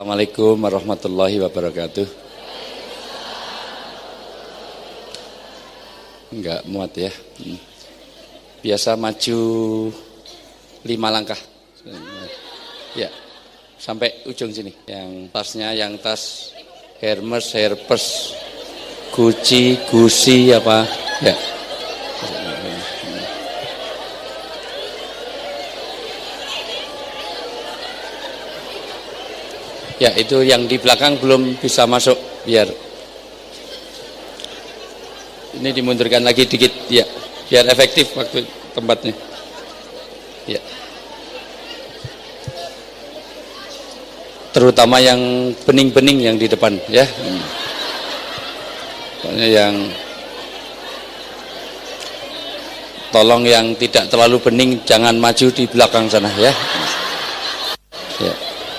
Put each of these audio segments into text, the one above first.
Assalamualaikum warahmatullahi wabarakatuh. Enggak muat ya. Biasa maju 5 langkah. Ya, sampai ujung sini. Yang tas Hermes, Gucci, apa? Ya. Ya, itu yang di belakang belum bisa masuk, biar ini dimundurkan lagi dikit ya, biar efektif waktu tempatnya. Ya. Terutama yang bening-bening yang di depan ya. Pokoknya yang tolong yang tidak terlalu bening jangan maju di belakang sana ya. Ya.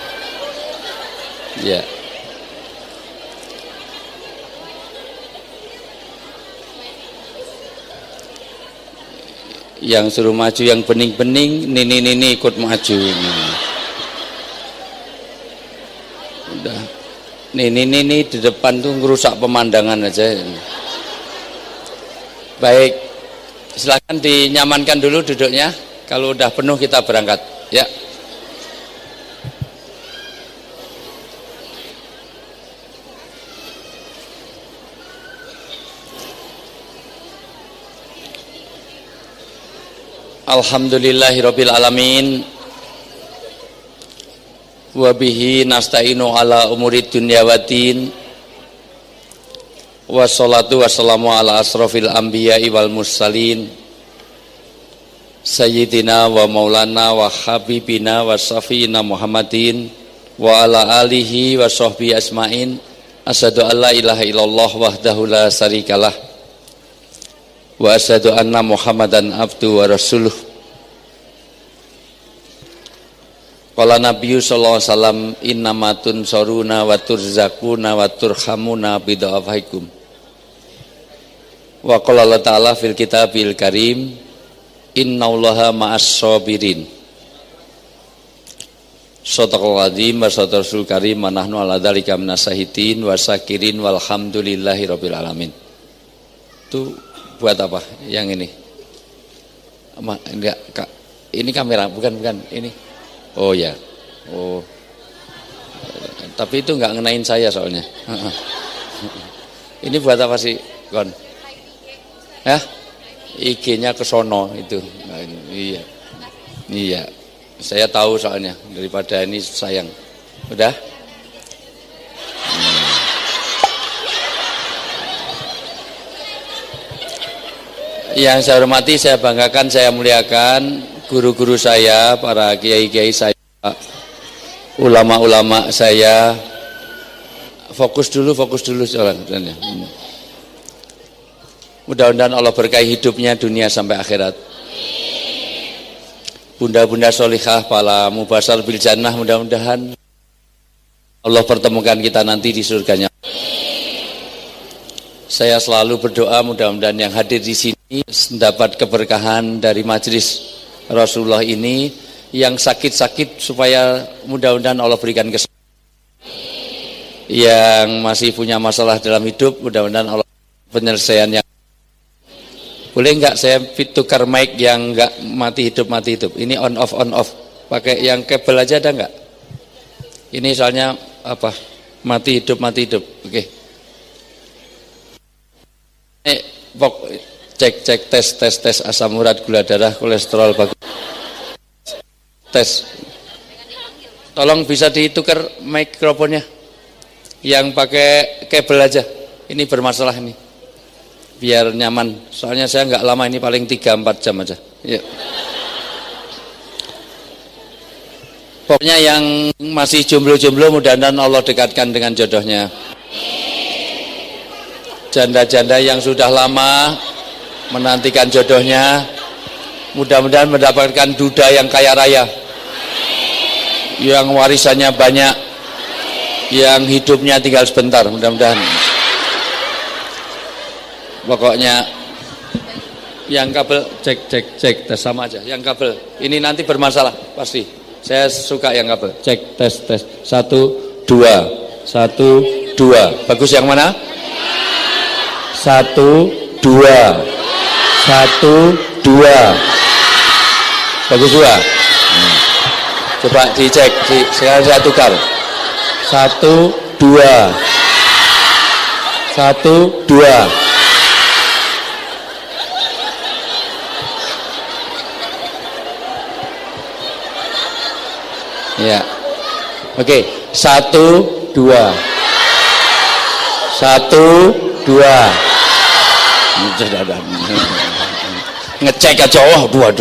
Ya. Yang suruh maju yang bening-bening, nini ikut maju ini. Udah. Nini di depan tuh ngerusak pemandangan aja. Baik. Silakan dinyamankan dulu duduknya. Kalau udah penuh kita berangkat, ya. Alhamdulillahirabbil alamin. Wa bihi nasta'inu ala umurid dunya waddin. Wassalatu wassalamu ala asrofil anbiya'i wal mursalin. Sayyidina wa maulana wa habibina wa safina Muhammadin wa ala alihi wa sahbihi asma'in. Asyhadu an la ilaha illallah wahdahu la syarikalah. Wa asyhadu anna Muhammadan abdu wa rasuluh. Qala Nabiyyu sallallahu alaihi wasallam innamatun saruna wa turzakuna wa turhamuna bid'afaikum. Wa qala Allah ta'ala fil kitabil karim innallaha ma'as sabirin. Shadaqal adzim wa shadaqal karim wa nahnu ala dzalika minasahidin wa syakirin walhamdulillahi rabbil alamin. Itu buat apa yang ini? Enggak, Kak. Ini kamera, bukan ini. Oh ya. Oh. Tapi itu enggak ngenain saya soalnya. Ini buat apa sih, Kon? Hah? IG-nya ke sono itu. Iya. Iya. Saya tahu soalnya, daripada ini sayang. Udah? Yang saya hormati, saya banggakan, saya muliakan guru-guru saya, para kiai-kiai saya, ulama-ulama saya. Fokus dulu jalannya. Mudah-mudahan Allah berkahi hidupnya dunia sampai akhirat. Bunda-bunda solihah, para mubasar bil jannah, mudah-mudahan Allah pertemukan kita nanti di surganya. Saya selalu berdoa mudah-mudahan yang hadir di sini mendapat keberkahan dari majelis Rasulullah ini, yang sakit-sakit supaya mudah-mudahan Allah berikan kesembuhan. Yang masih punya masalah dalam hidup mudah-mudahan Allah penyelesaian yang. Boleh enggak saya tukar mic yang enggak mati hidup. Ini on off. Pakai yang kabel aja ada enggak? Ini soalnya apa? Mati hidup. Oke. Cek tes asam urat, gula darah, kolesterol bagus. Tes. Tolong bisa ditukar mikrofonnya. Yang pakai kabel aja. Ini bermasalah ini. Biar nyaman. Soalnya saya nggak lama ini, paling 3-4 jam aja. Ya. Pokoknya yang masih jomblo-jomblo mudah-mudahan Allah dekatkan dengan jodohnya. Janda-janda yang sudah lama menantikan jodohnya mudah-mudahan mendapatkan duda yang kaya raya, yang warisannya banyak, yang hidupnya tinggal sebentar, mudah-mudahan. Pokoknya yang kabel cek tes sama aja. Yang kabel ini nanti bermasalah pasti. Saya suka yang kabel. Cek tes 1 1, 2. Bagus yang mana? 1, 2. 1, 2. Bagus juga. Coba dicek. Sekarang saya tukar. 1, 2. 1, 2. Ya. Oke, 1, 2. 1, 2. Ngecek aja, oh 2.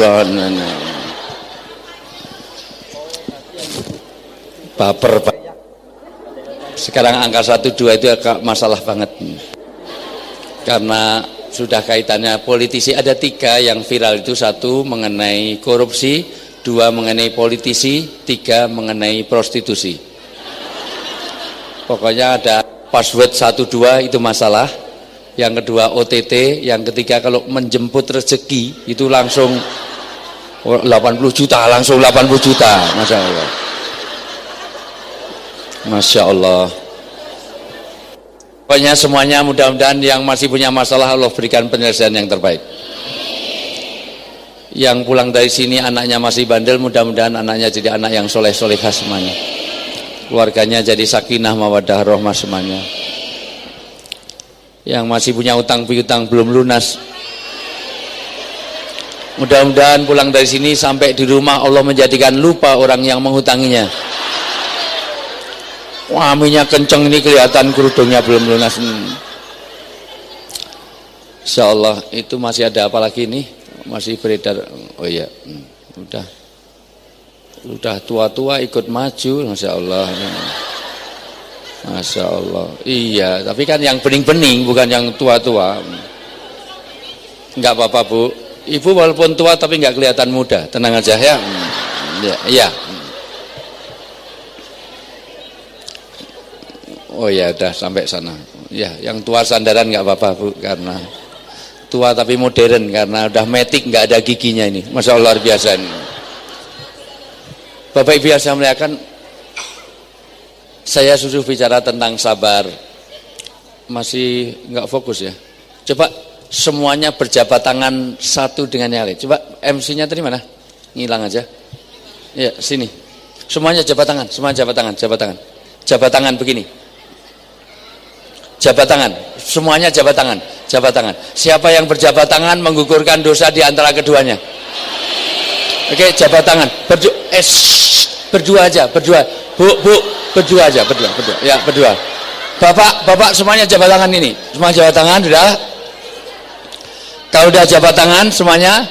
Baper, Pak. Sekarang angka 1, 2 itu masalah banget. Karena sudah kaitannya politisi. Ada 3 yang viral itu. 1 mengenai korupsi, 2 mengenai politisi, 3 mengenai prostitusi. Pokoknya ada password 1, 2 itu masalah. Yang kedua OTT, yang ketiga kalau menjemput rezeki itu langsung 80 juta, langsung 80 juta. Masya Allah. Masya Allah. Pokoknya semuanya mudah-mudahan yang masih punya masalah Allah berikan penyelesaian yang terbaik. Yang pulang dari sini anaknya masih bandel, mudah-mudahan anaknya jadi anak yang soleh-solehah semuanya. Keluarganya jadi sakinah mawaddah rahmah semuanya. Yang masih punya utang piutang belum lunas, mudah-mudahan pulang dari sini sampai di rumah Allah menjadikan lupa orang yang menghutanginya. Wah, aminya kenceng ini kelihatan kerudungnya belum lunas. Insya Allah. Itu masih ada apa lagi nih? Masih beredar. Oh iya, udah tua-tua ikut maju. Masya Allah. Masya Allah. Iya, tapi kan yang bening-bening bukan yang tua-tua. Enggak apa-apa, Bu. Ibu walaupun tua tapi enggak kelihatan muda. Tenang aja ya. Iya. Oh ya, udah sampai sana. Ya, yang tua sandaran enggak apa-apa, Bu, karena tua tapi modern, karena udah metik enggak ada giginya ini. Masya Allah, luar biasa ini. Bapak Ibu yang saya muliakan, saya suruh bicara tentang sabar. Masih enggak fokus ya. Coba semuanya berjabat tangan satu dengan yang lain. Coba MC-nya tadi mana? Ngilang aja. Ya, sini. Semuanya jabat tangan, semuanya jabat tangan, jabat tangan. Jabat tangan begini. Jabat tangan, semuanya jabat tangan, jabat tangan. Siapa yang berjabat tangan menggugurkan dosa di antara keduanya? Oke, jabat tangan. Berdua aja, berdua. Bu, berdua aja, berdua. Ya, berdua. Bapak semuanya jabat tangan ini. Semua jabat tangan, sudah. Kalau udah jabat tangan semuanya,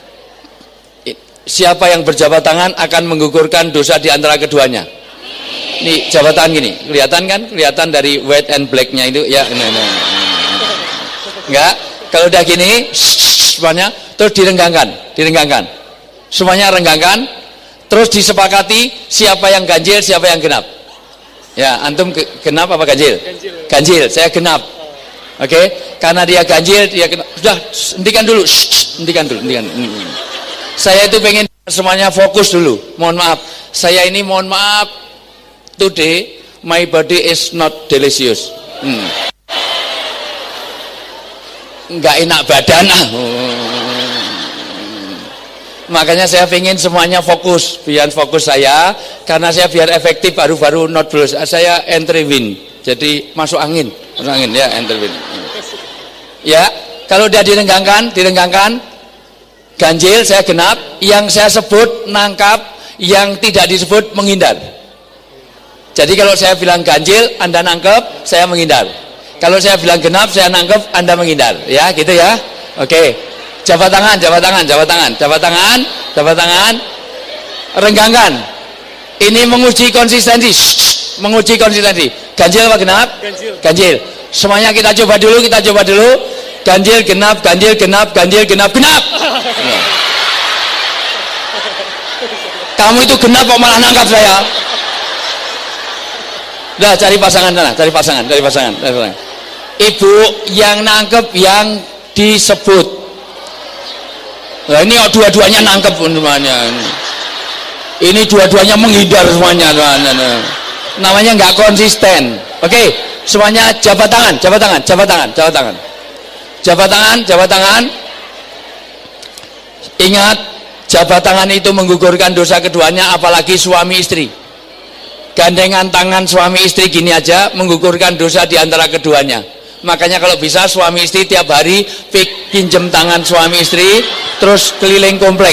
siapa yang berjabat tangan akan menggugurkan dosa di antara keduanya. Nih jabat tangan gini, kelihatan kan? Kelihatan dari white and black-nya itu ya. Enggak, kalau udah gini semuanya terus direnggangkan. Semuanya renggangkan, terus disepakati siapa yang ganjil, siapa yang genap. Ya, antum genap apa ganjil? Ganjil, saya genap. Oke, karena dia ganjil, dia genap. Sudah, hentikan dulu. Saya itu pengen semuanya fokus dulu. Mohon maaf, saya ini mohon maaf. Today my body is not delicious. Enggak enak badan. Makanya saya pengen semuanya fokus, biar fokus saya, karena saya biar efektif baru-baru not blues. Saya entry win, jadi masuk angin ya, entry win. Ya, kalau udah direnggangkan, ganjil saya genap, yang saya sebut nangkap, yang tidak disebut menghindar. Jadi kalau saya bilang ganjil, Anda nangkep, saya menghindar. Kalau saya bilang genap, saya nangkep, Anda menghindar. Ya, gitu ya. Oke. Jabat tangan. Renggangkan. Ini menguji konsistensi. Ganjil apa genap? Ganjil. Semuanya kita coba dulu. Ganjil, genap. Kamu itu genap kok malah nangkap saya. Udah cari pasangan. Ibu yang nangkep yang disebut. Nah, ini dua-duanya nangkep semuanya. Ini dua-duanya menghindar semuanya. Namanya nggak konsisten. Oke, semuanya jabat tangan, jabat tangan, jabat tangan, jabat tangan. Jabat tangan, jabat tangan. Ingat, jabat tangan itu menggugurkan dosa keduanya, apalagi suami istri. Gandengan tangan suami istri gini aja menggugurkan dosa di antara keduanya. Makanya kalau bisa suami istri tiap hari pinjem tangan suami istri, terus keliling komplek.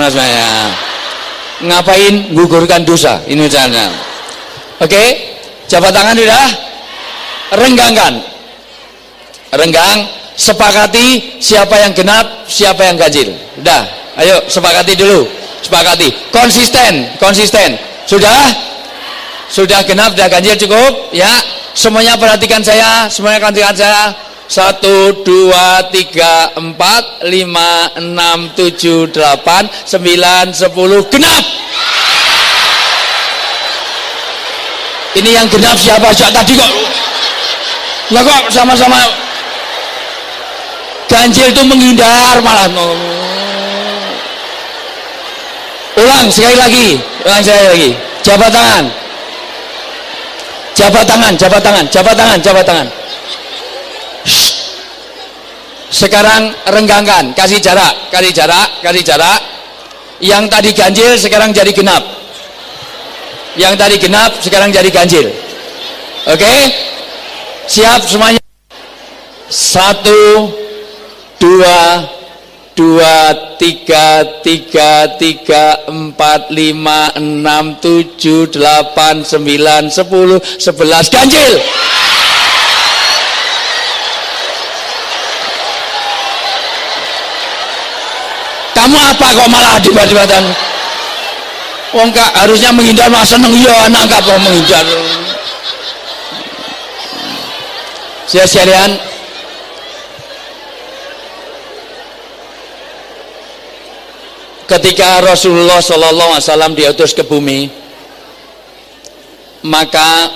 Ngapain? Gugurkan dosa. Ini caranya. Oke, jabat tangan sudah. Renggangkan. Renggang. Sepakati siapa yang genap, siapa yang ganjil. Udah, ayo sepakati dulu. Sepakati. Konsisten, konsisten. Sudah? Sudah genap, sudah ganjil, cukup? Ya. Semuanya perhatikan saya, semuanya perhatikan saya. 1, 2, 3, 4, 5, 6, 7, 8, 9, 10, genap. Ini yang genap siapa? Sejak tadi kok. Lah kok sama-sama ganjil itu menghindar malah. Ulang sekali lagi, ulang sekali lagi. Jabat tangan. Jabat tangan, jabat tangan, jabat tangan, jabat tangan. Sekarang renggangkan, kasih jarak, kasih jarak, kasih jarak. Yang tadi ganjil sekarang jadi genap. Yang tadi genap sekarang jadi ganjil. Oke? Siap semuanya? 1, 2, 3, 4, 5, 6, 7, 8, 9, 10, 11, ganjil. Kamu apa kok malah dibat-dibatan? Wong kak harusnya menghindar, mah seneng ya anak kak kok menghindar. Sekalian, ketika Rasulullah SAW diutus ke bumi, maka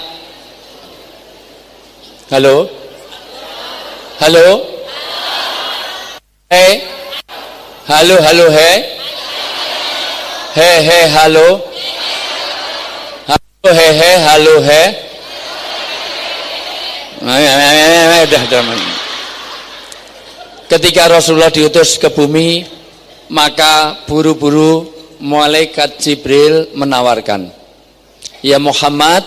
halo, hei, halo, hei, halo, halo, udah. Ketika Rasulullah diutus ke bumi, maka buru-buru malaikat Jibril menawarkan, ya Muhammad,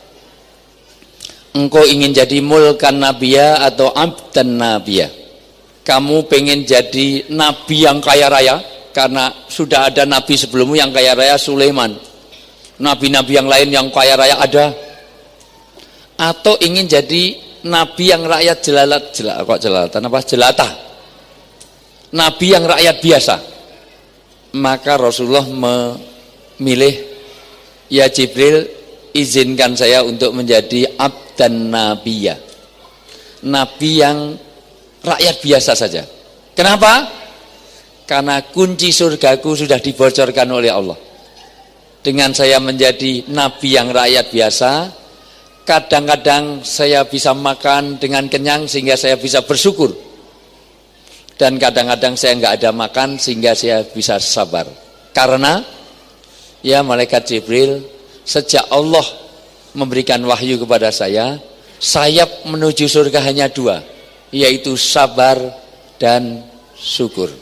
engkau ingin jadi mulkan nabiya atau abdan nabiya? Kamu pengen jadi nabi yang kaya raya? Karena sudah ada nabi sebelummu yang kaya raya, Sulaiman. Nabi-nabi yang lain yang kaya raya ada. Atau ingin jadi nabi yang rakyat jelata? Nabi yang rakyat biasa. Maka Rasulullah memilih, ya Jibril, izinkan saya untuk menjadi abdan nabiyya, nabi yang rakyat biasa saja. Kenapa? Karena kunci surgaku sudah dibocorkan oleh Allah. Dengan saya menjadi nabi yang rakyat biasa, kadang-kadang saya bisa makan dengan kenyang sehingga saya bisa bersyukur. Dan kadang-kadang saya nggak ada makan sehingga saya bisa sabar. Karena ya malaikat Jibril, sejak Allah memberikan wahyu kepada saya, sayap menuju surga hanya 2, yaitu sabar dan syukur.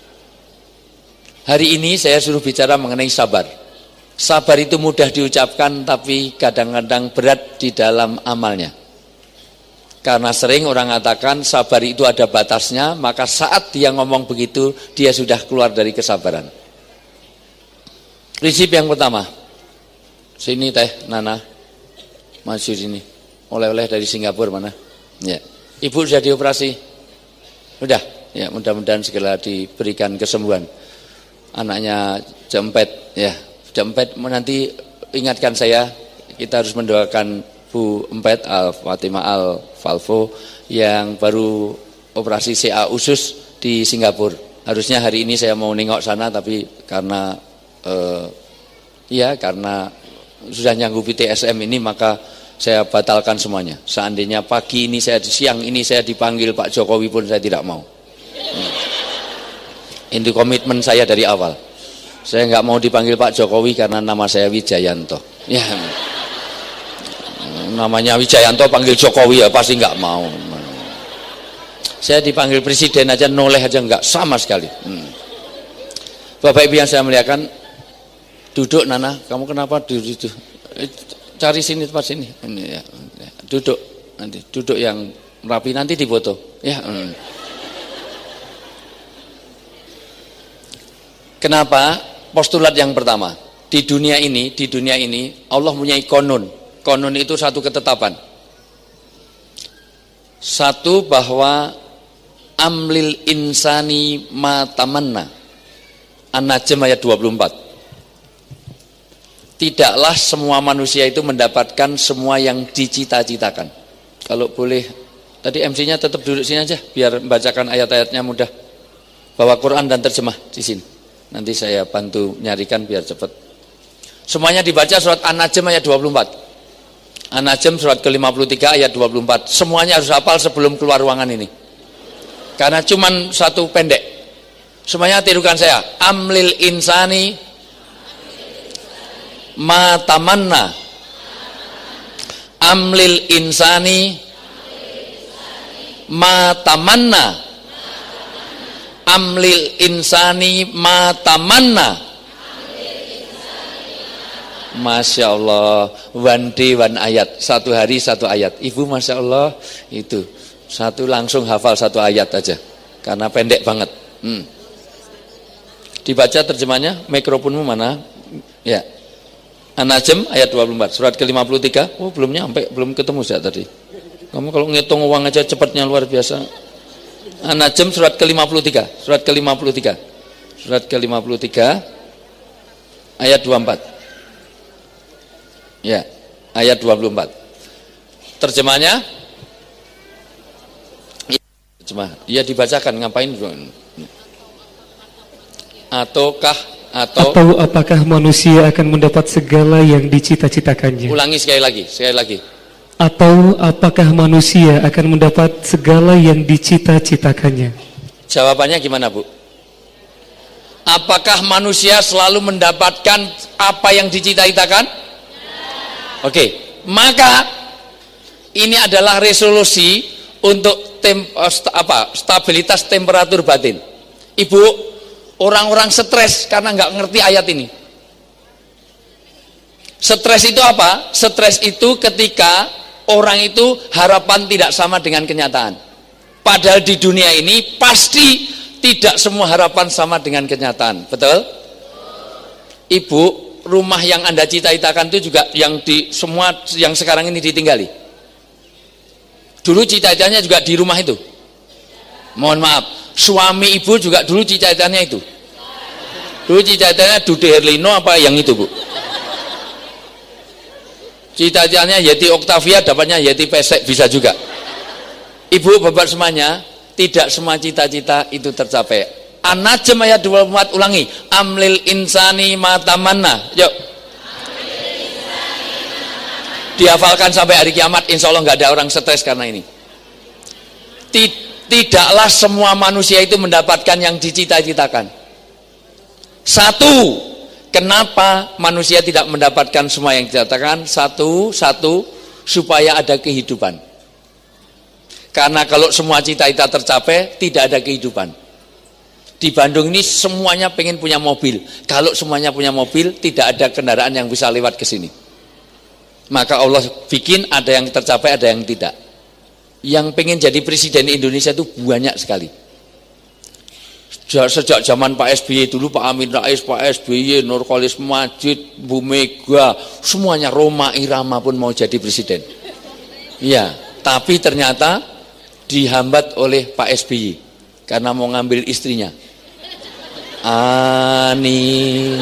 Hari ini saya suruh bicara mengenai sabar. Sabar itu mudah diucapkan tapi kadang-kadang berat di dalam amalnya. Karena sering orang mengatakan sabar itu ada batasnya, maka saat dia ngomong begitu, dia sudah keluar dari kesabaran. Prinsip yang pertama, sini Teh Nana, maju sini. Oleh-oleh dari Singapura mana? Ya. Ibu sudah dioperasi? Sudah. Ya, mudah-mudahan segera diberikan kesembuhan. Anaknya jempet, ya. Jempet nanti ingatkan saya, kita harus mendoakan Bu Empet Al-Fatimah Al-Falvo yang baru operasi CA usus di Singapura. Harusnya hari ini saya mau nengok sana, tapi karena karena sudah nyanggupi TSM ini, maka saya batalkan semuanya. Seandainya pagi ini siang ini saya dipanggil Pak Jokowi pun saya tidak mau. Ini komitmen saya dari awal. Saya nggak mau dipanggil Pak Jokowi karena nama saya Wijayanto. Ya. namanya Wijayanto panggil Jokowi ya pasti nggak mau. Saya dipanggil presiden aja noleh aja nggak sama sekali. Bapak Ibu yang saya muliakan, duduk Nana, kamu kenapa duduk? Cari sini tempat sini. Ini ya. Duduk nanti, duduk yang rapi nanti difoto. Ya. Kenapa? Postulat yang pertama, di dunia ini Allah punya konon. Konon itu satu ketetapan. Satu, bahwa amlil insani ma tamanna. An-Najm ayat 24. Tidaklah semua manusia itu mendapatkan semua yang dicita-citakan. Kalau boleh, tadi MC-nya tetap duduk sini aja biar membacakan ayat-ayatnya mudah. Bawa Quran dan terjemah di sini. Nanti saya bantu nyarikan biar cepat. Semuanya dibaca surat An-Najm ayat 24. An-Najm surat ke-53 ayat 24. Semuanya harus hafal sebelum keluar ruangan ini. Karena cuman satu pendek. Semuanya tirukan saya. Amlil insani ma tamanna. Amlil insani ma tamanna. Amlil insani ma tamanna. Masya Allah, one day one ayat, satu hari satu ayat. Ibu Masya Allah, itu satu langsung hafal satu ayat aja, karena pendek banget. Dibaca terjemahnya, mikrofonmu mana? Ya, An-Najm ayat 24, surat ke-53. Oh belum nyampe, belum ketemu saya tadi. Kamu kalau ngitung uang aja cepatnya luar biasa. An-Najm surat ke-53, surat ke-53, surat ke-53 ayat 24. Ya, ayat 24. Terjemahnya? Terjemah. Ya dibacakan, ngapain? Atau apakah manusia akan mendapat segala yang dicita-citakannya? Ulangi sekali lagi. Atau apakah manusia akan mendapat segala yang dicita-citakannya? Jawabannya gimana, Bu? Apakah manusia selalu mendapatkan apa yang dicita-citakan? Oke, maka ini adalah resolusi untuk stabilitas temperatur batin. Ibu, orang-orang stres karena nggak ngerti ayat ini. Stres itu apa? Stres itu ketika orang itu harapan tidak sama dengan kenyataan. Padahal di dunia ini pasti tidak semua harapan sama dengan kenyataan. Betul? Ibu, rumah yang Anda cita-citakan itu juga yang di semua yang sekarang ini ditinggali. Dulu cita-citanya juga di rumah itu. Mohon maaf, suami ibu juga dulu cita-citanya itu. Dulu cita-citanya Dude Herlino apa yang itu, Bu? Cita-citanya Yeti Octavia, dapatnya Yeti Pesek, bisa juga. Ibu, bapak semuanya, tidak semua cita-cita itu tercapai. An-Najm ayat 24, ulangi. Amlil insani ma tamanna. Yuk. Dihafalkan sampai hari kiamat, insya Allah nggak ada orang stres karena ini. Tidaklah semua manusia itu mendapatkan yang dicita-citakan. Satu, kenapa manusia tidak mendapatkan semua yang dicita-citakan? Satu, supaya ada kehidupan. Karena kalau semua cita-cita tercapai, tidak ada kehidupan. Di Bandung ini semuanya pengen punya mobil. Kalau semuanya punya mobil, tidak ada kendaraan yang bisa lewat ke sini. Maka Allah bikin ada yang tercapai, ada yang tidak. Yang pengen jadi presiden Indonesia itu banyak sekali. Sejak zaman Pak SBY dulu, Pak Amin Rais, Pak SBY, Nurcholish Madjid, Bu Mega, semuanya Rhoma Irama pun mau jadi presiden. Ya, tapi ternyata dihambat oleh Pak SBY karena mau ngambil istrinya. Ani,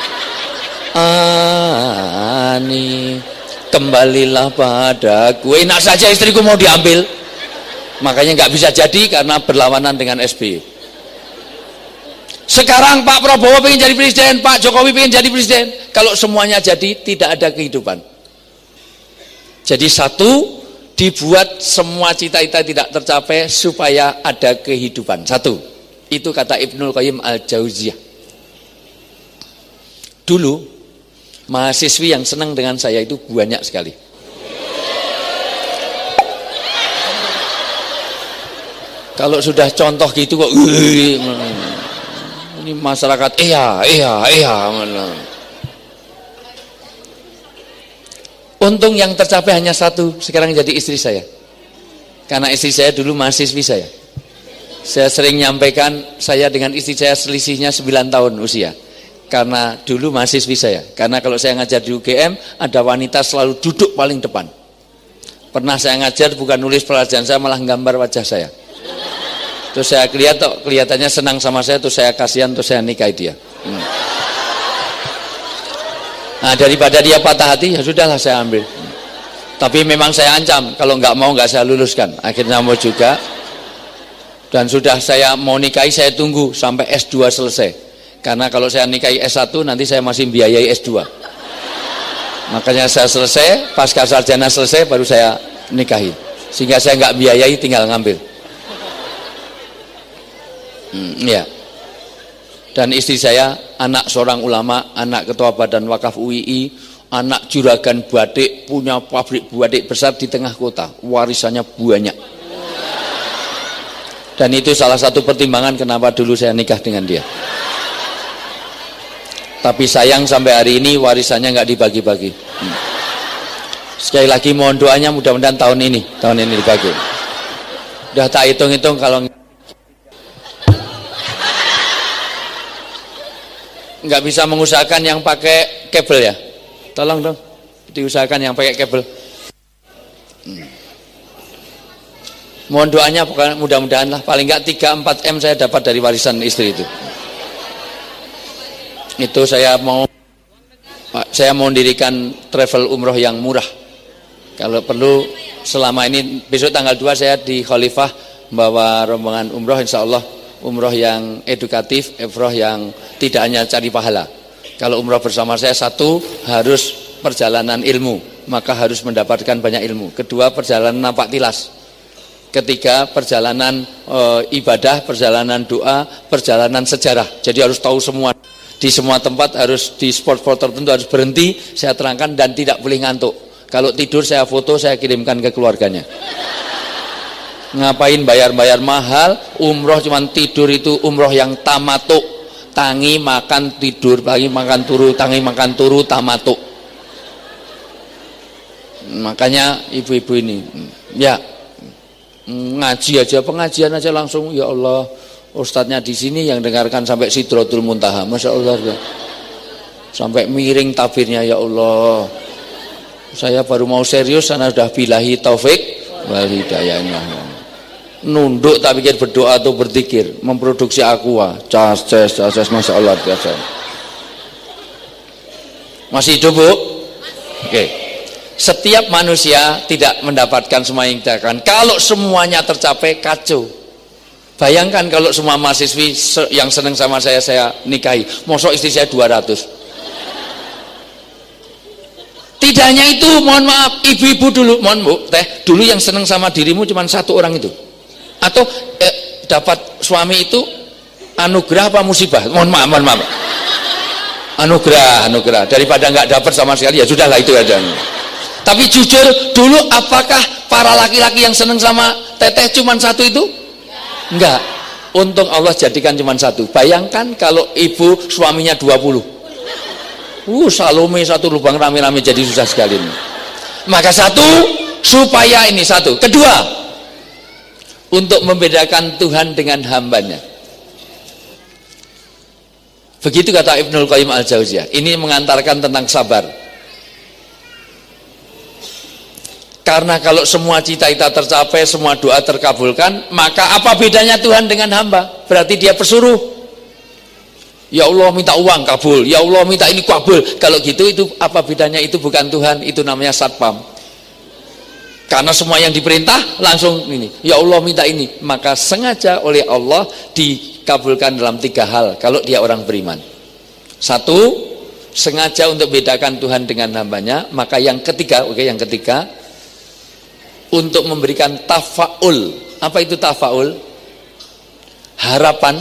kembalilah padaku. Enak saja istriku mau diambil. Makanya nggak bisa jadi karena berlawanan dengan SBY. Sekarang Pak Prabowo pengen jadi presiden, Pak Jokowi pengen jadi presiden. Kalau semuanya jadi, tidak ada kehidupan. Jadi satu, dibuat semua cita-cita tidak tercapai supaya ada kehidupan. Satu. Itu kata Ibnul Qayyim Al-Jauziyah. Dulu mahasiswi yang senang dengan saya itu banyak sekali. Kalau sudah contoh gitu kok ini masyarakat iya. Untung yang tercapai hanya satu, sekarang jadi istri saya. Karena istri saya dulu mahasiswi saya. Saya sering nyampaikan saya dengan istri saya selisihnya 9 tahun usia. Karena dulu mahasiswi saya. Karena kalau saya ngajar di UGM, ada wanita selalu duduk paling depan. Pernah saya ngajar bukan nulis pelajaran saya, malah gambar wajah saya. Terus saya kelihatannya senang sama saya, terus saya kasihan, terus saya nikahi dia. Nah, daripada dia patah hati, ya sudahlah saya ambil. Tapi memang saya ancam, kalau nggak mau nggak saya luluskan. Akhirnya mau juga. Dan sudah saya mau nikahi, saya tunggu sampai S2 selesai. Karena kalau saya nikahi S1 nanti saya masih biayai S2. Makanya saya selesai, pasca sarjana selesai baru saya nikahi. Sehingga saya nggak biayai, tinggal ngambil. Ya. Dan istri saya anak seorang ulama, anak ketua badan wakaf UII, anak juragan batik, punya pabrik batik besar di tengah kota, warisannya banyak. Dan itu salah satu pertimbangan kenapa dulu saya nikah dengan dia. Tapi sayang sampai hari ini warisannya nggak dibagi-bagi. Sekali lagi mohon doanya, mudah-mudahan tahun ini dibagi. Udah tak hitung-hitung kalau nggak bisa mengusahakan yang pakai kabel ya, tolong dong diusahakan yang pakai kabel. Mohon doanya, mudah-mudahan lah paling nggak 3-4 M saya dapat dari warisan istri itu. Itu saya mau mendirikan travel umroh yang murah. Kalau perlu selama ini, besok tanggal 2 saya di Khalifah bawa rombongan umroh, insya Allah umroh yang edukatif, umroh yang tidak hanya cari pahala. Kalau umroh bersama saya, satu harus perjalanan ilmu, maka harus mendapatkan banyak ilmu. Kedua, perjalanan nampak tilas. Ketiga, perjalanan ibadah, perjalanan doa, perjalanan sejarah. Jadi harus tahu semua. Di semua tempat harus, di spot-spot tertentu harus berhenti, saya terangkan, dan tidak boleh ngantuk. Kalau tidur saya foto, saya kirimkan ke keluarganya. Ngapain bayar-bayar mahal, umroh cuman tidur, itu umroh yang tamatuk, tangi makan tidur, tangi makan turu, tangi makan turu, tamatuk. Makanya ibu-ibu ini ya ngaji aja, pengajian aja langsung, ya Allah, ustadznya di sini yang dengarkan sampai Sidratul Muntaha, masya Allah, sampai miring tabirnya, ya Allah. Saya baru mau serius, sana sudah billahi taufik wal hidayah. Nunduk tak pikir berdoa atau berzikir, memproduksi aqua, cas, masya Allah biasa. Masih hidup Bu? Oke. Setiap manusia tidak mendapatkan semua yang dikatakan. Kalau semuanya tercapai, kacau. Bayangkan kalau semua mahasiswi yang senang sama saya nikahi, mosok istri saya 200. Tidak hanya itu, mohon maaf, ibu-ibu dulu, mohon Bu, teh, dulu yang senang sama dirimu cuma satu orang itu. Atau dapat suami itu anugerah apa musibah? Mohon maaf. Anugerah. Daripada nggak dapat sama sekali, ya sudahlah itu aja. Tapi jujur dulu, apakah para laki-laki yang senang sama teteh cuma satu itu? Enggak. Untung Allah jadikan cuma satu. Bayangkan kalau ibu suaminya 20. Salome satu lubang rame-rame, jadi susah sekali. Maka satu, supaya ini satu. Kedua, untuk membedakan Tuhan dengan hambanya. Begitu kata Ibnul Qayyim Al-Jauziyah. Ini mengantarkan tentang sabar. Karena kalau semua cita-cita tercapai, semua doa terkabulkan, maka apa bedanya Tuhan dengan hamba? Berarti dia pesuruh. Ya Allah minta uang, kabul. Ya Allah minta ini, kabul. Kalau gitu, itu apa bedanya? Itu bukan Tuhan, itu namanya satpam. Karena semua yang diperintah langsung ini, ya Allah minta ini, maka sengaja oleh Allah dikabulkan dalam 3 hal kalau dia orang beriman. Satu, sengaja untuk bedakan Tuhan dengan hambanya. Maka yang ketiga, yang ketiga, untuk memberikan tafaul. Apa itu tafaul? Harapan,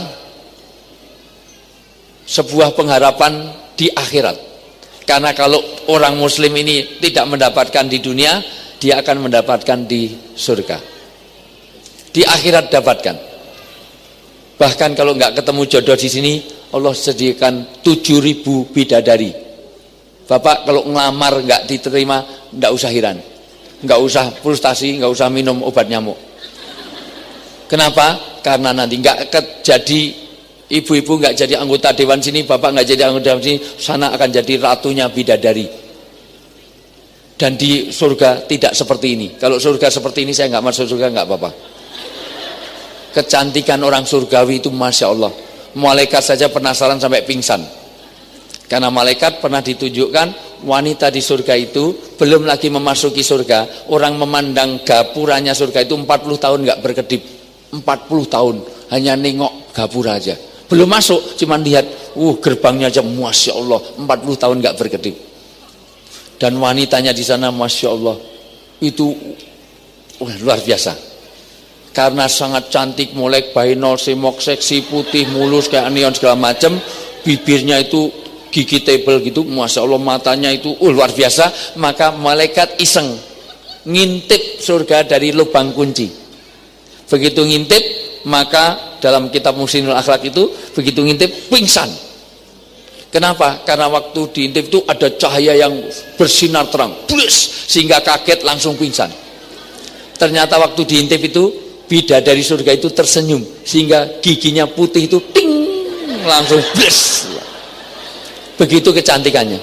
sebuah pengharapan di akhirat. Karena kalau orang muslim ini tidak mendapatkan di dunia, dia akan mendapatkan di surga. Di akhirat dapatkan. Bahkan kalau nggak ketemu jodoh di sini, Allah sediakan 7.000 bidadari. Bapak kalau ngelamar nggak diterima, nggak usah heran, nggak usah frustasi, nggak usah minum obat nyamuk. Kenapa? Karena nanti nggak jadi ibu-ibu, nggak jadi anggota dewan sini, bapak nggak jadi anggota dewan sini, sana akan jadi ratunya bidadari. Dan di surga tidak seperti ini. Kalau surga seperti ini saya nggak masuk surga, nggak apa-apa. Kecantikan orang surgawi itu Masya Allah, malaikat saja penasaran sampai pingsan. Karena malaikat pernah ditunjukkan wanita di surga itu belum lagi memasuki surga, orang memandang gapuranya surga itu 40 tahun nggak berkedip, 40 tahun hanya nengok gapura aja, belum masuk, cuman lihat gerbangnya aja Masya Allah 40 tahun nggak berkedip. Dan wanitanya di sana Masya Allah itu luar biasa. Karena sangat cantik, molek, bainol, semok, seksi, putih, mulus, kayak neon segala macam, bibirnya itu gigi tebel gitu, Masya Allah matanya itu luar biasa. Maka malaikat iseng ngintip surga dari lubang kunci. Begitu ngintip, maka dalam kitab Muhsinul Akhlak itu begitu ngintip pingsan. Kenapa? Karena waktu diintip itu ada cahaya yang bersinar terang, blus, sehingga kaget langsung pingsan. Ternyata waktu diintip itu bidadari surga itu tersenyum sehingga giginya putih itu ting langsung blus. Begitu kecantikannya.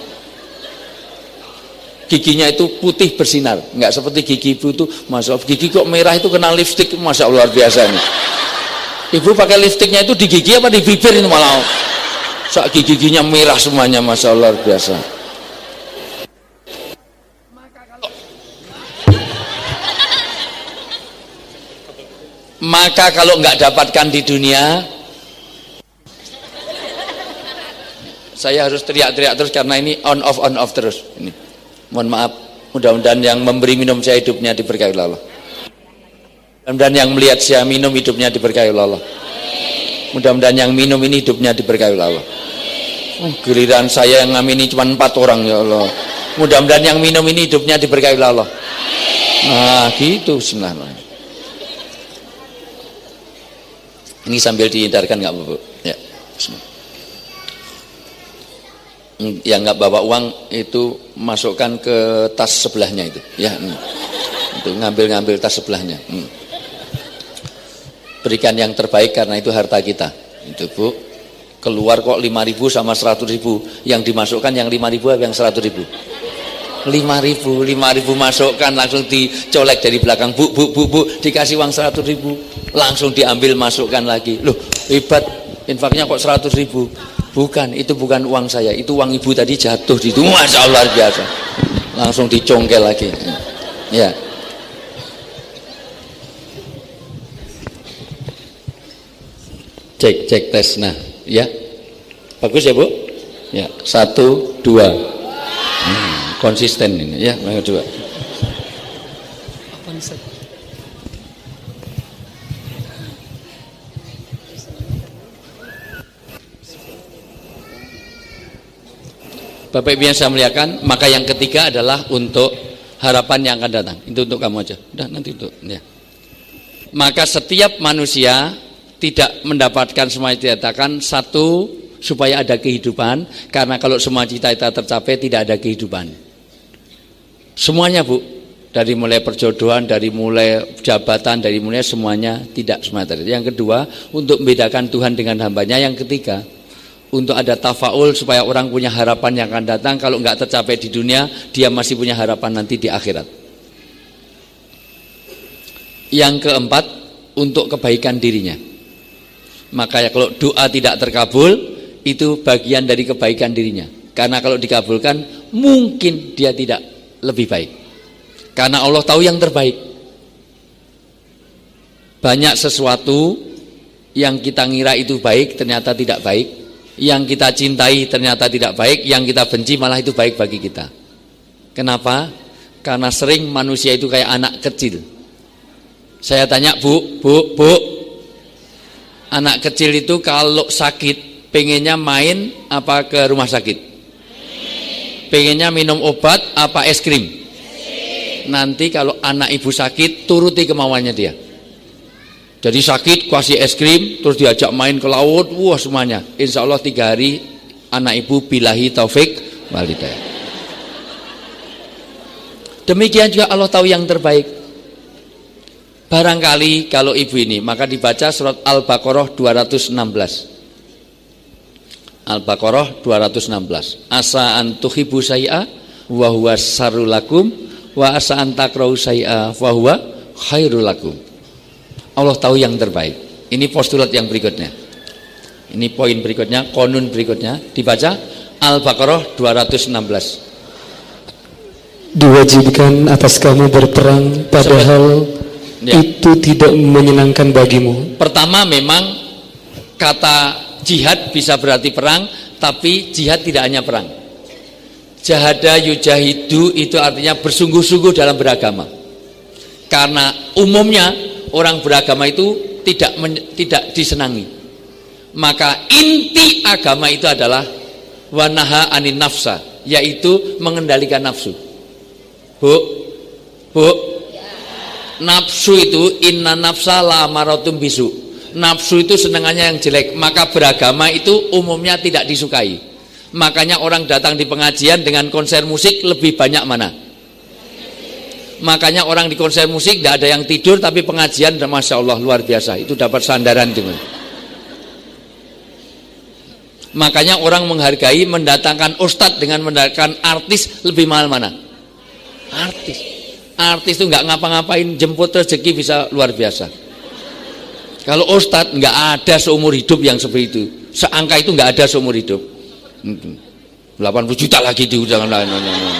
Giginya itu putih bersinar, nggak seperti gigi ibu itu, Masya Allah, gigi kok merah itu kena lipstik, Masya Allah luar biasa ini. Ibu pakai lipstiknya itu di gigi apa di bibir ini malah sak giginya merah semuanya, Masya Allah luar biasa. Maka kalau nggak dapatkan di dunia, saya harus teriak-teriak terus karena ini on off terus. Ini, mohon maaf. Mudah-mudahan yang memberi minum saya hidupnya diberkahi oleh Allah. Mudah-mudahan yang melihat saya minum hidupnya diberkahi oleh Allah. Mudah-mudahan yang minum ini hidupnya diberkahi oleh Allah. Giliran saya yang ngamini cuma 4 orang ya Allah. Mudah-mudahan yang minum ini hidupnya diberkahi oleh Allah. Nah gitu, bismillah. Ini sambil dihindarkan nggak Bu? Ya. Yang nggak bawa uang itu masukkan ke tas sebelahnya itu, ya. Itu ngambil tas sebelahnya. Berikan yang terbaik karena itu harta kita. Itu Bu. Keluar kok 5.000 sama 100.000. Yang dimasukkan yang 5.000 apa yang 100.000? 5.000 masukkan, langsung dicolek dari belakang, bu, dikasih uang 100.000, langsung diambil masukkan lagi. Loh hebat, infaknya kok 100.000? Bukan, itu bukan uang saya, itu uang ibu tadi jatuh di situ, Masya Allah biasa, langsung dicongkel lagi. Ya. Cek tes, nah, ya, bagus ya Bu? Ya, 1, 2. Konsisten ini ya, yang kedua. Bapak Ibu yang saya muliakan, maka yang ketiga adalah untuk harapan yang akan datang. Itu untuk kamu aja. Udah nanti untuk ya. Maka setiap manusia tidak mendapatkan semua yang dikatakan, satu supaya ada kehidupan, karena kalau semua cita-cita tercapai tidak ada kehidupan. Semuanya Bu, dari mulai perjodohan, dari mulai jabatan, dari mulai semuanya tidak semuanya. Yang kedua, untuk membedakan Tuhan dengan hambanya. Yang ketiga, untuk ada tafaul supaya orang punya harapan yang akan datang. Kalau nggak tercapai di dunia, dia masih punya harapan nanti di akhirat. Yang keempat, untuk kebaikan dirinya. Maka ya kalau doa tidak terkabul, itu bagian dari kebaikan dirinya. Karena kalau dikabulkan, mungkin dia tidak lebih baik, karena Allah tahu yang terbaik. Banyak sesuatu yang kita ngira itu baik ternyata tidak baik, yang kita cintai ternyata tidak baik, yang kita benci malah itu baik bagi kita. Kenapa? Karena sering manusia itu kayak anak kecil. Saya tanya Bu, anak kecil itu kalau sakit pengennya main apa ke rumah sakit? Pengennya minum obat apa es krim? Nanti kalau anak ibu sakit, turuti kemauannya dia. Jadi sakit, kasih es krim, terus diajak main ke laut, wah semuanya. Insya Allah 3 hari anak ibu billahi taufik walhidayah. Demikian juga Allah tahu yang terbaik. Barangkali kalau ibu ini, maka dibaca surat Al-Baqarah 216. Al-Baqarah 216. Asa an tuhibbu syai'a wa huwa syarrul lakum wa asa an takrahu syai'a wa huwa khairul lakum. Allah tahu yang terbaik. Ini postulat yang berikutnya. Ini poin berikutnya, konun berikutnya, dibaca Al-Baqarah 216. Diwajibkan atas kamu berperang padahal itu tidak menyenangkan bagimu. Pertama, memang kata jihad bisa berarti perang, tapi jihad tidak hanya perang. Jahada yujahidu itu artinya bersungguh-sungguh dalam beragama. Karena umumnya orang beragama itu tidak disenangi. Maka inti agama itu adalah wanaha anin nafsa, yaitu mengendalikan nafsu. Bu, nafsu itu inna nafsa la amaratum bisu. Nafsu itu senangannya yang jelek. Maka beragama itu umumnya tidak disukai. Makanya orang datang di pengajian dengan konser musik lebih banyak mana? Makanya orang di konser musik tidak ada yang tidur, tapi pengajian masya Allah luar biasa. Itu dapat sandaran cuman. Makanya orang menghargai mendatangkan ustadz dengan mendatangkan artis lebih mahal mana? Artis itu nggak ngapa-ngapain, jemput rezeki bisa luar biasa. Kalau ustadz nggak ada seumur hidup yang seperti itu. Seangka itu nggak ada seumur hidup. 80 juta lagi itu jangan lain.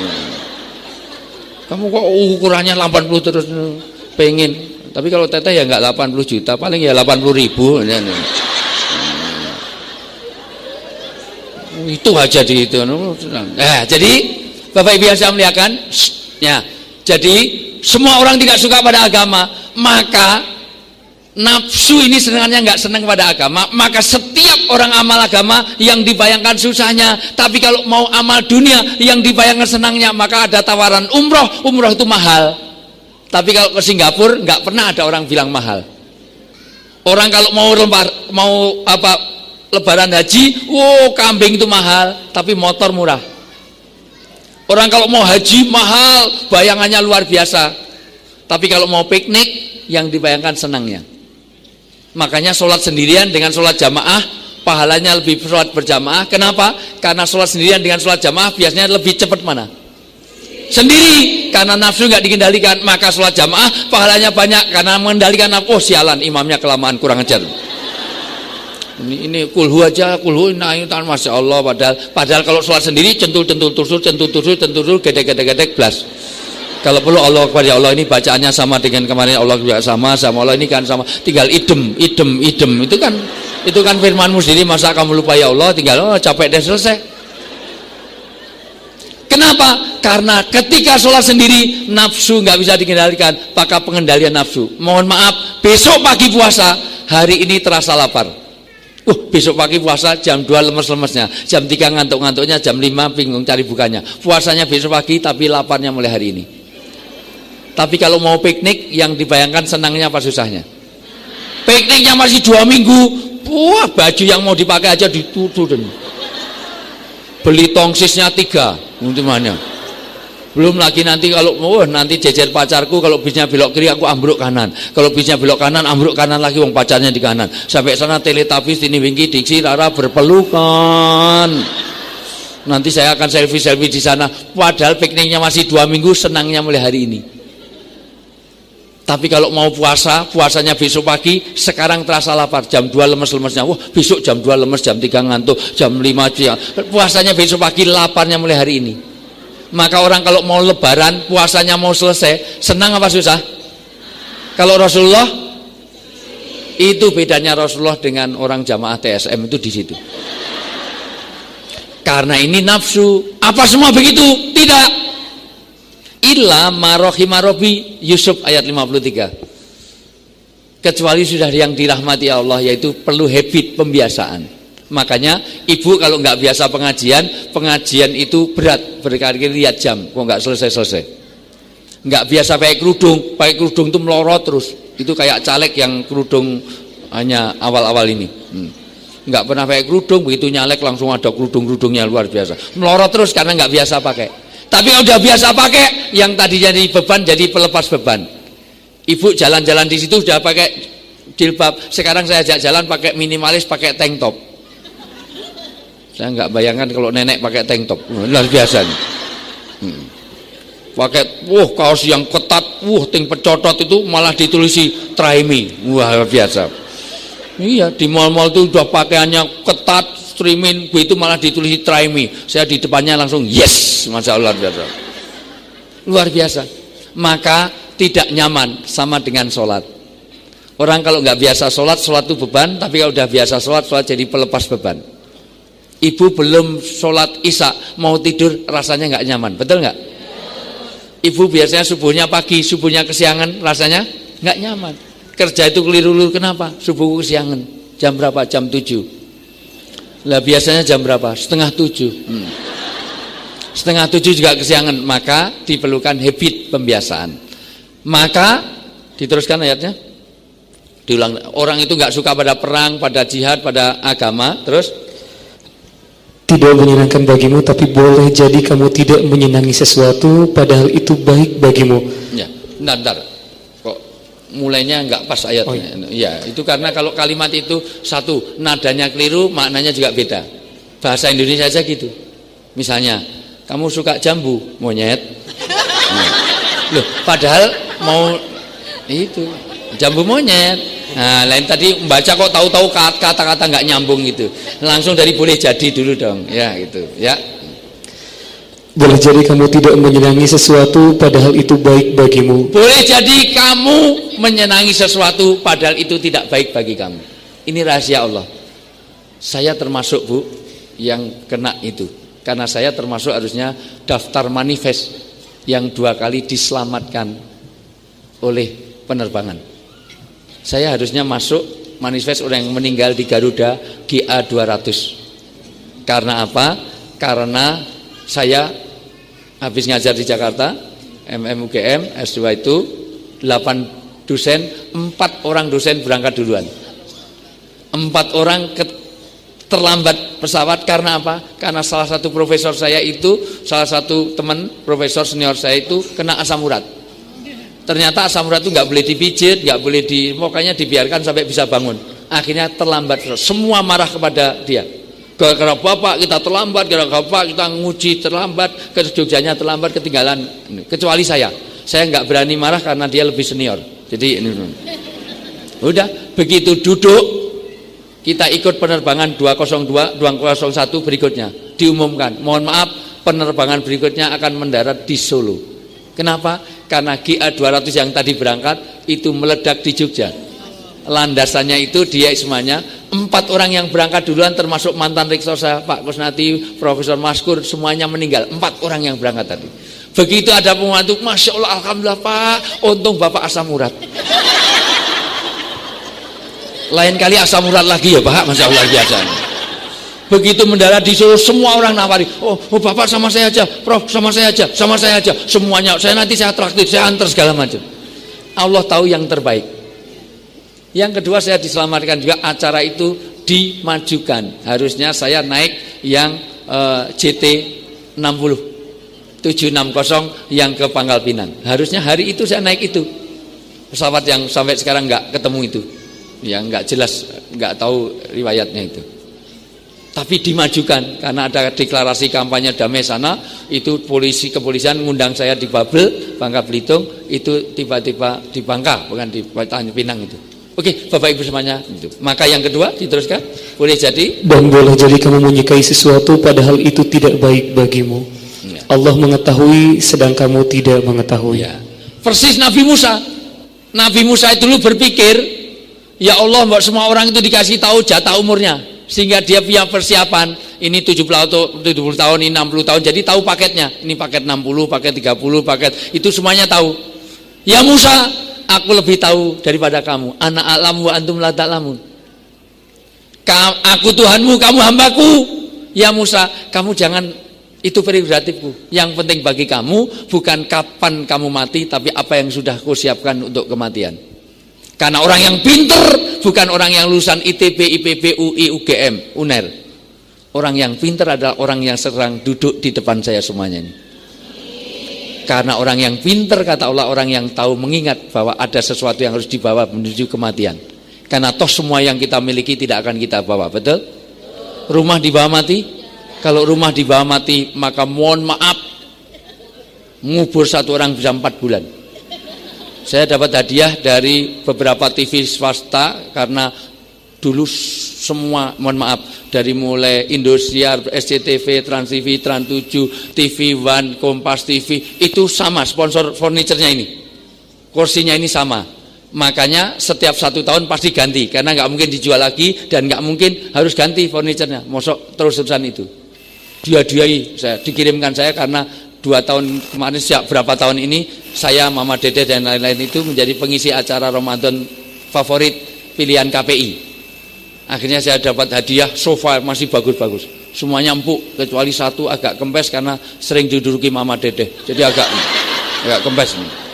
Kamu kok ukurannya 80 terus pengen. Tapi kalau teteh ya nggak 80 juta, paling ya 80.000. Itu aja di itu. Jadi Bapak Ibu yang saya muliakan, ya, jadi semua orang tidak suka pada agama, maka nafsu ini senangnya nggak senang pada agama, maka setiap orang amal agama yang dibayangkan susahnya, tapi kalau mau amal dunia yang dibayangkan senangnya, maka ada tawaran umroh itu mahal. Tapi kalau ke Singapura nggak pernah ada orang bilang mahal. Orang kalau mau lebaran haji, kambing itu mahal, tapi motor murah. Orang kalau mau haji mahal, bayangannya luar biasa. Tapi kalau mau piknik, yang dibayangkan senangnya. Makanya sholat sendirian dengan sholat jamaah, pahalanya lebih sholat berjamaah. Kenapa? Karena sholat sendirian dengan sholat jamaah biasanya lebih cepat mana? Sendiri, karena nafsu nggak dikendalikan. Maka sholat jamaah pahalanya banyak, karena mengendalikan nafsu. Sialan, imamnya kelamaan, kurang ajar. Ini kulhu aja, kulhu ini masya Allah. Padahal kalau sholat sendiri centul tursur, gedek blas. Kalau perlu Allah kepada Allah, ini bacaannya sama dengan kemarin, Allah juga sama Allah ini kan sama. Tinggal idem itu kan firmanmu sendiri. Masa kamu lupa ya Allah, tinggal capek deh, selesai. Kenapa? Karena ketika sholat sendiri nafsu nggak bisa dikendalikan, maka pengendalian nafsu. Mohon maaf, besok pagi puasa, hari ini terasa lapar. Besok pagi puasa jam 2 lemes-lemesnya, jam 3 ngantuk-ngantuknya, jam 5 bingung cari bukanya. Puasanya besok pagi tapi laparnya mulai hari ini. Tapi kalau mau piknik, yang dibayangkan senangnya apa susahnya? Pikniknya masih 2 minggu, wah baju yang mau dipakai aja ditutup. Beli tongsisnya 3, gimana? Belum lagi nanti kalau nanti jejer pacarku, kalau bisnya belok kiri aku ambruk kanan, kalau bisnya belok kanan ambruk kanan lagi, wong pacarnya di kanan. Sampai sana Teletubbies, Tini Winky, Diksi, Rara berpelukan. Nanti saya akan selfie di sana. Padahal pikniknya masih 2 minggu, senangnya mulai hari ini. Tapi kalau mau puasanya besok pagi, sekarang terasa lapar, jam 2 lemes-lemesnya. Wah besok jam 2 lemes, jam 3 ngantuk, jam 5 siang. Puasanya besok pagi, laparnya mulai hari ini. Maka orang kalau mau lebaran, puasanya mau selesai, senang apa susah? Kalau Rasulullah, itu bedanya Rasulullah dengan orang jamaah TSM itu di situ. Karena ini nafsu. Apa semua begitu? Tidak. Illa marahima rabbi, Yusuf ayat 53. Kecuali sudah yang dirahmati Allah, yaitu perlu habit, pembiasaan. Makanya ibu kalau nggak biasa pengajian itu berat, berkali-kali lihat jam, kok nggak selesai. Nggak biasa pakai kerudung itu melorot terus. Itu kayak caleg yang kerudung hanya awal-awal ini. Nggak pernah pakai kerudung, begitu nyalek langsung ada kerudung-kerudungnya luar biasa. Melorot terus karena nggak biasa pakai. Tapi kalau udah biasa pakai, yang tadi jadi beban jadi pelepas beban. Ibu jalan-jalan di situ udah pakai jilbab, sekarang saya ajak jalan pakai minimalis, pakai tank top. Saya nggak bayangkan kalau nenek pakai tank top, luar biasa nih. Pakai kaos yang ketat, ting pecotot itu malah ditulisi try me, luar biasa. Iya, di mal-mal itu udah pakaiannya ketat, streaming, begitu malah ditulisi try me. Saya di depannya langsung yes, masya Allah, luar biasa. Luar biasa. Maka tidak nyaman sama dengan sholat. Orang kalau nggak biasa sholat itu beban, tapi kalau udah biasa sholat jadi pelepas beban. Ibu belum sholat isya, mau tidur rasanya nggak nyaman, betul nggak? Ibu biasanya subuhnya pagi, subuhnya kesiangan, rasanya nggak nyaman. Kerja itu keliru, kenapa? Subuh kesiangan, jam berapa? Jam 7. Lah biasanya jam berapa? Setengah 7. Setengah 7 juga kesiangan, maka diperlukan habit pembiasaan. Maka diteruskan ayatnya, diulang. Orang itu nggak suka pada perang, pada jihad, pada agama, terus tidak menyenangkan bagimu, tapi boleh jadi kamu tidak menyenangi sesuatu padahal itu baik bagimu. Ya, bentar. Kok mulainya nggak pas ayatnya? Ya, itu karena kalau kalimat itu satu nadanya keliru, maknanya juga beda. Bahasa Indonesia aja gitu. Misalnya, kamu suka jambu, monyet. Loh, padahal mau itu jambu monyet. Nah, lain tadi membaca kok tahu-tahu kata-kata nggak nyambung gitu. Langsung dari boleh jadi dulu dong, ya gitu, ya. Boleh jadi kamu tidak menyenangi sesuatu padahal itu baik bagimu. Boleh jadi kamu menyenangi sesuatu padahal itu tidak baik bagi kamu. Ini rahasia Allah. Saya termasuk, Bu, yang kena itu. Karena saya termasuk harusnya daftar manifest yang 2 kali diselamatkan oleh penerbangan. Saya harusnya masuk manifest orang yang meninggal di Garuda GA200. Karena apa? Karena saya habis ngajar di Jakarta, MMUGM, S2 itu 8 dosen, 4 orang dosen berangkat duluan. 4 orang terlambat pesawat karena apa? Karena salah satu profesor saya itu, salah satu teman profesor senior saya itu kena asam urat. Ternyata asam urat itu nggak boleh dipijit, nggak boleh pokoknya dibiarkan sampai bisa bangun. Akhirnya terlambat, semua marah kepada dia. Gara-gara bapak kita terlambat, gara-gara bapak kita nguji terlambat, ke Jogjanya terlambat, ketinggalan. Kecuali saya nggak berani marah karena dia lebih senior. Jadi ini, udah begitu duduk, kita ikut penerbangan 202, 201 berikutnya. Diumumkan, mohon maaf, penerbangan berikutnya akan mendarat di Solo. Kenapa? Karena GA200 yang tadi berangkat itu meledak di Jogja. Landasannya itu dia semuanya 4 orang yang berangkat duluan termasuk mantan rektor saya Pak Kusnati, Profesor Maskur, semuanya meninggal. 4 orang yang berangkat tadi. Begitu ada pembantu, Masya Allah, Alhamdulillah Pak, untung Bapak asam urat. Lain kali asam urat lagi ya Pak, Masya Allah biasa. Begitu mendarat di Solo, semua orang nawari, oh Bapak sama saya aja, Prof sama saya aja, semuanya, saya traktir, saya antar segala macam. Allah tahu yang terbaik. Yang kedua, saya diselamatkan juga, acara itu dimajukan. Harusnya saya naik yang JT 60 760 yang ke Pangkal Pinang. Harusnya hari itu saya naik itu. Pesawat yang sampai sekarang nggak ketemu itu, yang nggak jelas, nggak tahu riwayatnya itu. Tapi dimajukan karena ada deklarasi kampanye damai sana. Itu kepolisian ngundang saya di Babel, Bangka Belitung. Itu tiba-tiba di Bangka, bukan di Tanjung Pinang itu. Oke, Bapak Ibu semuanya itu. Maka yang kedua diteruskan, boleh jadi dan boleh jadi kamu menyukai sesuatu padahal itu tidak baik bagimu. Ya. Allah mengetahui sedang kamu tidak mengetahui. Ya. Persis Nabi Musa. Nabi Musa itu dulu berpikir, ya Allah, buat semua orang itu dikasih tahu jatah umurnya. Sehingga dia punya persiapan, ini 70 tahun, ini 60 tahun, jadi tahu paketnya, ini paket 60, paket 30, paket, itu semuanya tahu. Ya Musa, aku lebih tahu daripada kamu. Ana a'lamu wa antum la ta'lamun. Aku Tuhanmu, kamu hambaku. Ya Musa, kamu jangan, itu prerogatifku. Yang penting bagi kamu bukan kapan kamu mati, tapi apa yang sudah kau siapkan untuk kematian. Karena orang yang pinter bukan orang yang lulusan ITB, IPB, UI, UGM, UNER. Orang yang pinter adalah orang yang sedang duduk di depan saya semuanya ini. Karena orang yang pinter, kata Allah, orang yang tahu mengingat bahwa ada sesuatu yang harus dibawa menuju kematian. Karena toh semua yang kita miliki tidak akan kita bawa, betul? Rumah dibawa mati? Kalau rumah dibawa mati, maka mohon maaf, ngubur satu orang bisa 4 bulan. Saya dapat hadiah dari beberapa TV swasta karena dulu semua, mohon maaf, dari mulai Indosiar, SCTV, Trans TV, Trans 7, TV One, Kompas TV, itu sama sponsor furniturnya ini. Kursinya ini sama. Makanya setiap 1 tahun pasti ganti karena nggak mungkin dijual lagi dan nggak mungkin harus ganti furniturnya. Mosok terus-terusan itu. Dia-diai saya dikirimkan saya karena 2 tahun kemarin, sejak berapa tahun ini saya, Mama Dede dan lain-lain itu menjadi pengisi acara Ramadan favorit pilihan KPI. Akhirnya saya dapat hadiah sofa masih bagus-bagus, semuanya empuk kecuali satu agak kempes karena sering diduduki Mama Dede, jadi agak kempes.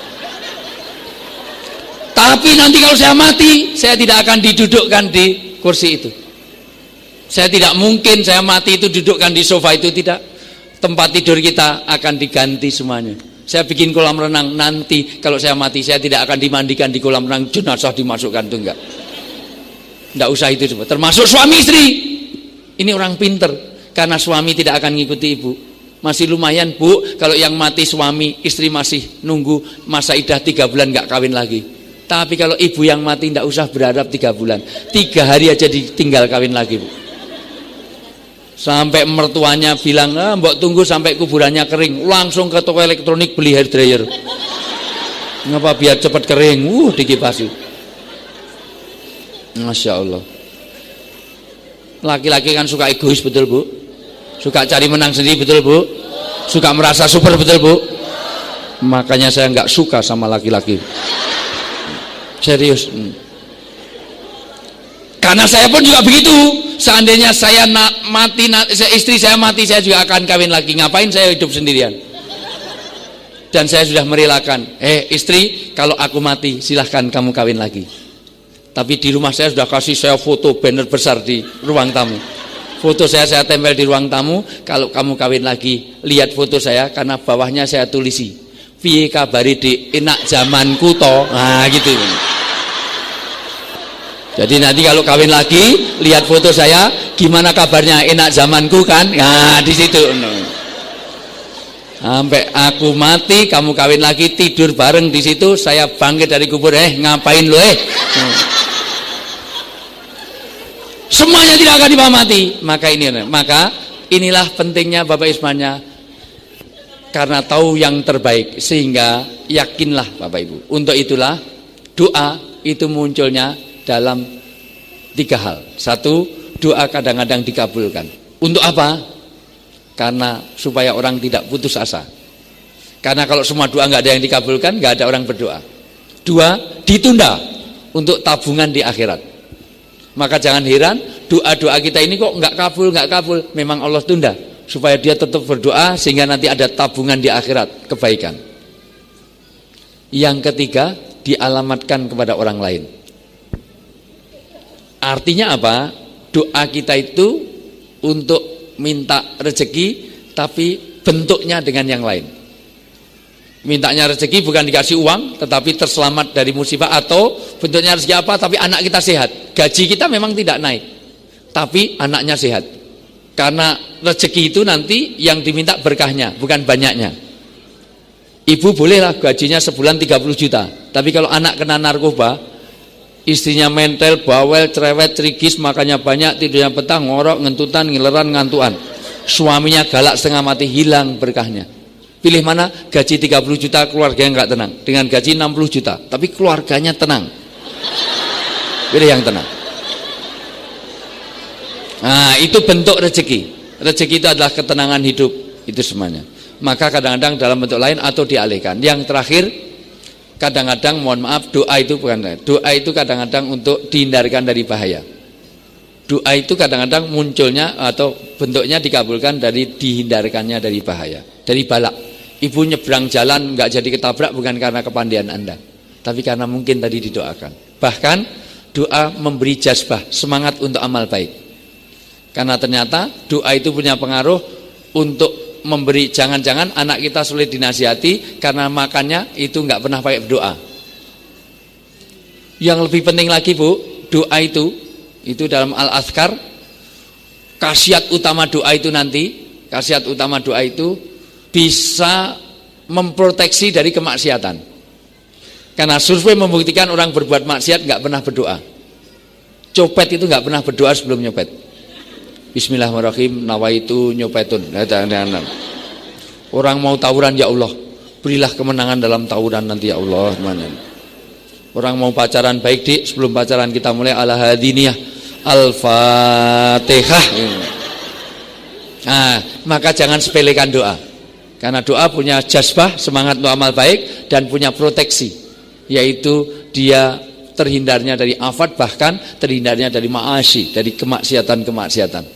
Tapi nanti kalau saya mati, saya tidak akan didudukkan di kursi itu. Saya tidak mungkin saya mati itu dudukkan di sofa itu, tidak. Tempat tidur kita akan diganti semuanya. Saya bikin kolam renang, nanti kalau saya mati saya tidak akan dimandikan di kolam renang, jenazah dimasukkan, itu enggak. Enggak usah itu, termasuk suami istri. Ini orang pinter karena suami tidak akan ngikuti ibu. Masih lumayan, Bu, kalau yang mati suami, istri masih nunggu masa idah 3 bulan enggak kawin lagi. Tapi kalau ibu yang mati enggak usah berharap 3 bulan. 3 hari aja ditinggal kawin lagi, Bu. Sampai mertuanya bilang, mbok tunggu sampai kuburannya kering, langsung ke toko elektronik beli hair dryer. Ngapa biar cepat kering? Dikipasi. Masya Allah. Laki-laki kan suka egois, betul Bu? Suka cari menang sendiri, betul Bu? Suka merasa super, betul Bu? Makanya saya nggak suka sama laki-laki. Serius. Karena saya pun juga begitu. Seandainya saya mati, istri saya mati, saya juga akan kawin lagi. Ngapain saya hidup sendirian? Dan saya sudah merelakan, istri, kalau aku mati silahkan kamu kawin lagi. Tapi di rumah saya sudah kasih saya foto banner besar di ruang tamu. Foto saya tempel di ruang tamu. Kalau kamu kawin lagi, lihat foto saya, karena bawahnya saya tulisi, piye kabari di enak zamanku to. Nah gitu. Jadi nanti kalau kawin lagi, lihat foto saya, gimana kabarnya, enak zamanku kan? Nah di situ. Sampai aku mati, kamu kawin lagi, tidur bareng di situ, saya bangkit dari kubur, ngapain lo Semuanya tidak akan dibawa mati. Maka inilah pentingnya Bapak Ismanya, karena tahu yang terbaik, sehingga yakinlah Bapak Ibu. Untuk itulah doa itu munculnya dalam 3 hal. 1, doa kadang-kadang dikabulkan. Untuk apa? Karena supaya orang tidak putus asa. Karena kalau semua doa nggak ada yang dikabulkan, nggak ada orang berdoa. 2, ditunda untuk tabungan di akhirat. Maka jangan heran, doa-doa kita ini kok nggak kabul. Memang Allah tunda supaya dia tetap berdoa, sehingga nanti ada tabungan di akhirat kebaikan. Yang ketiga, dialamatkan kepada orang lain. Artinya apa? Doa kita itu untuk minta rezeki, tapi bentuknya dengan yang lain. Mintanya rezeki bukan dikasih uang, tetapi terselamat dari musibah. Atau bentuknya rezeki apa? Tapi anak kita sehat. Gaji kita memang tidak naik, tapi anaknya sehat. Karena rezeki itu nanti yang diminta berkahnya, bukan banyaknya. Ibu bolehlah gajinya sebulan 30 juta, tapi kalau anak kena narkoba, istrinya mentel, bawel, cerewet, cerigis, makannya banyak, tidurnya petang, ngorok, ngentutan, ngileran, ngantuan. Suaminya galak setengah mati, hilang berkahnya. Pilih mana? Gaji 30 juta, keluarganya nggak tenang. Dengan gaji 60 juta, tapi keluarganya tenang. Pilih yang tenang. Nah, itu bentuk rezeki. Rezeki itu adalah ketenangan hidup, itu semuanya. Maka kadang-kadang dalam bentuk lain atau dialihkan. Yang terakhir, kadang-kadang mohon maaf, doa itu kadang-kadang untuk dihindarkan dari bahaya. Doa itu kadang-kadang munculnya atau bentuknya dikabulkan dari dihindarkannya dari bahaya, dari balak. Ibu nyebrang jalan nggak jadi ketabrak bukan karena kepandaian Anda, tapi karena mungkin tadi didoakan. Bahkan doa memberi jazbah, semangat untuk amal baik. Karena ternyata doa itu punya pengaruh untuk memberi. Jangan-jangan anak kita sulit dinasihati karena makannya itu nggak pernah pakai doa. Yang lebih penting lagi Bu, doa itu dalam Al-Azkar, khasiat utama doa itu bisa memproteksi dari kemaksiatan. Karena survei membuktikan orang berbuat maksiat nggak pernah berdoa. Copet itu nggak pernah berdoa sebelum nyopet. Bismillahirrahmanirrahim, nawaitu nyopetun. Orang mau tawuran, ya Allah, berilah kemenangan dalam tawuran nanti ya Allah. Orang mau pacaran, baik Dik, sebelum pacaran kita mulai ala hadiniyah, Al-Fatihah. Nah, maka jangan sepelekan doa. Karena doa punya jazbah, semangat untuk amal baik, dan punya proteksi, yaitu dia terhindarnya dari afat, bahkan terhindarnya dari ma'asi, dari kemaksiatan-kemaksiatan.